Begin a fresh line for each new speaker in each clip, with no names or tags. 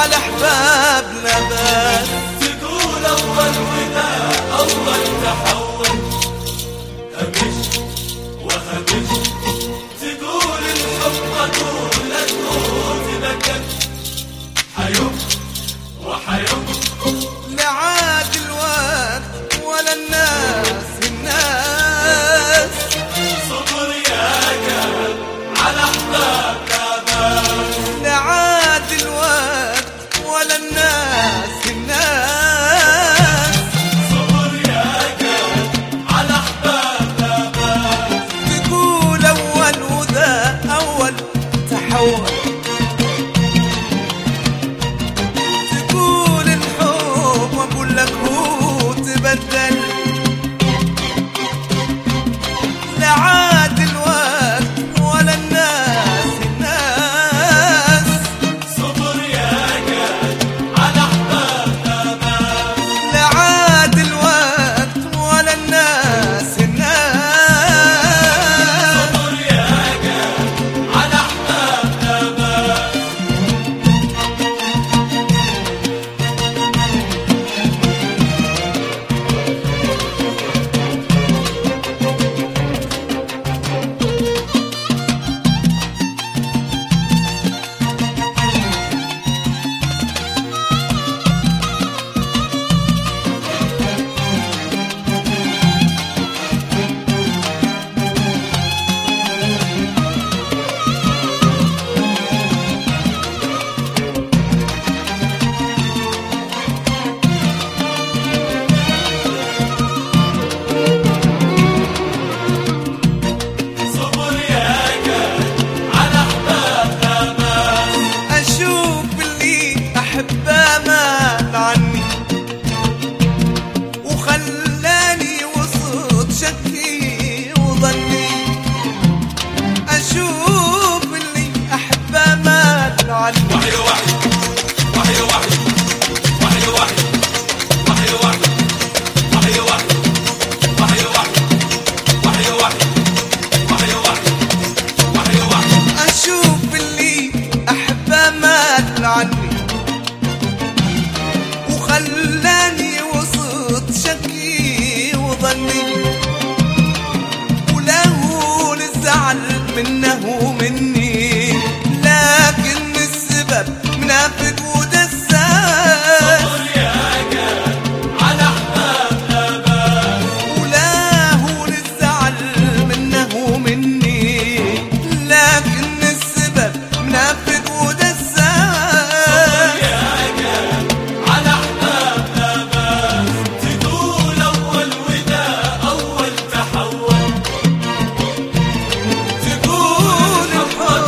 على احبابنا بس.
تقول اول وداع اول تحول، همش وهمش تقول الحب طول الموت بكت، حيوم وحيوم
لا عاد الوقت ولا الناس
صبر يا قلب على احبابنا بس.
لا عاد الوقت ولا الناس
صبر يا قلب على احبابنا بس.
تقول اول وذا اول تحول، تقول الحب واقول لك هو تبدل. لا عاد الوقت ولا الناس
صبر يا قلب على احبابنا بس.
لا عاد الوقت ولا الناس
صبر يا قلب على احبابنا بس. صبر يا قلب على احبابنا بس.
اشوف اللي احبه مال عني وخلاني وسط شكي وظني. اشوف اللي احبه مال عني
وحي وحي وحي وحي وحي وحي وحي وحي وحي وحي وحي وحي وحي وحي وحي وحي وحي وحي.
اشوف اللي احبه مال عني وخلاني وسط شكي وظني. وله الزعل منه ومني، لكن السبب منافق ودساس.
صبر يا قلب على احبابنا بس.
وله الزعل منه ومني، لكن السبب منافق ودساس.
يا قلب على احبابنا بس. تقول اول وداع اول تحول،
تقول
الحب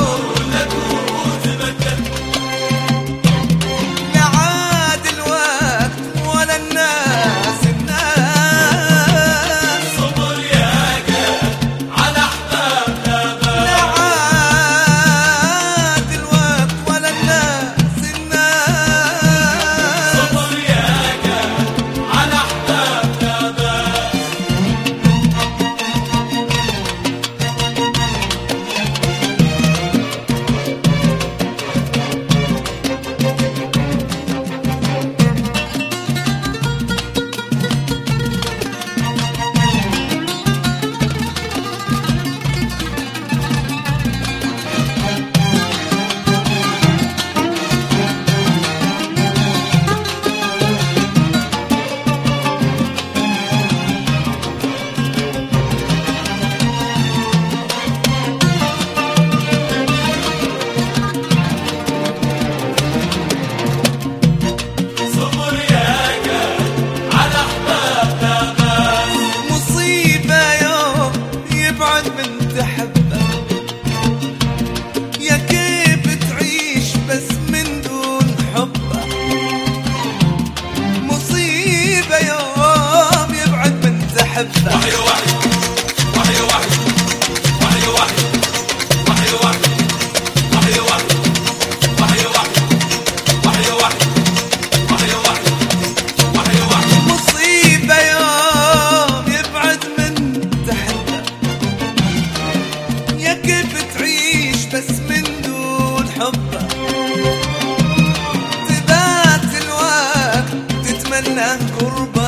الغربة